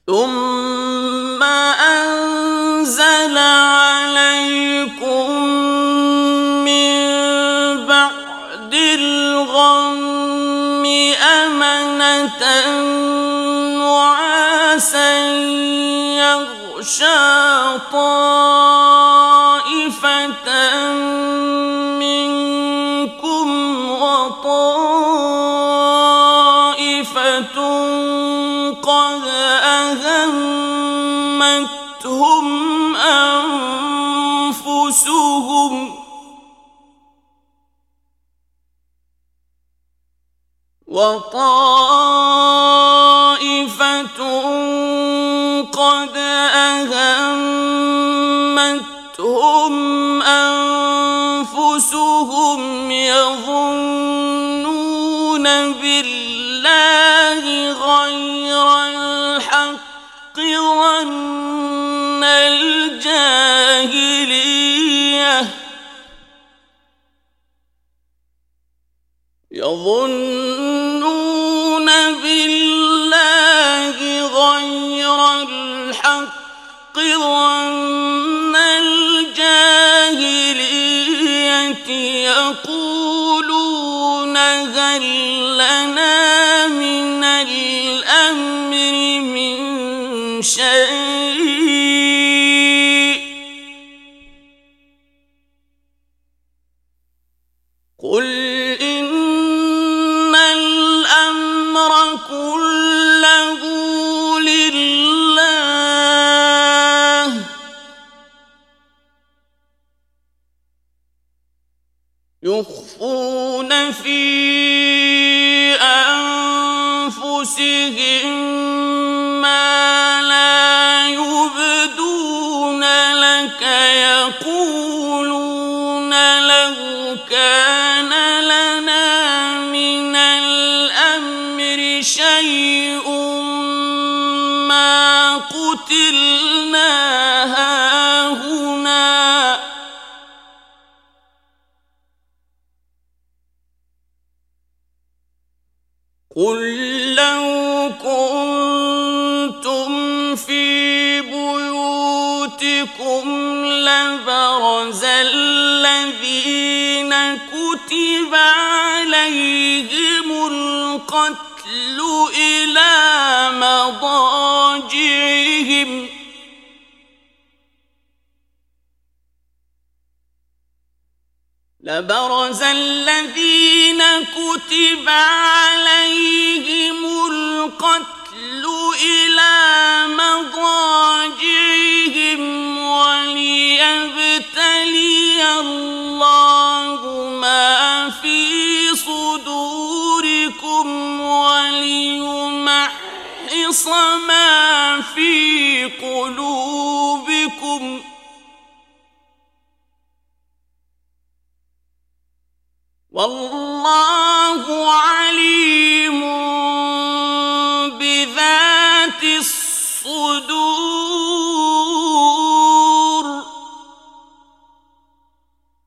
ثم أنزل عليكم من بعد الغم أمنة نعاسا يغشى طائفة منكم وطائفة قد أهمتهم أنفسهم يظنون بالله غير الحق ظن الجاهلية يقولون هل لنا من الأمر من شيء قل إن الأمر كله لله يخفون في أنفسهم ما لا يبدون لك يقولون لو كان لنا من الأمر شيء ما قتلنا هاهنا قل لو كنتم في بيوتكم لبرز الذين كتب عليهم القتل إلى مضاجعهم وليبتلي الله ما في صدوركم وليمحص ما في قلوبكم والله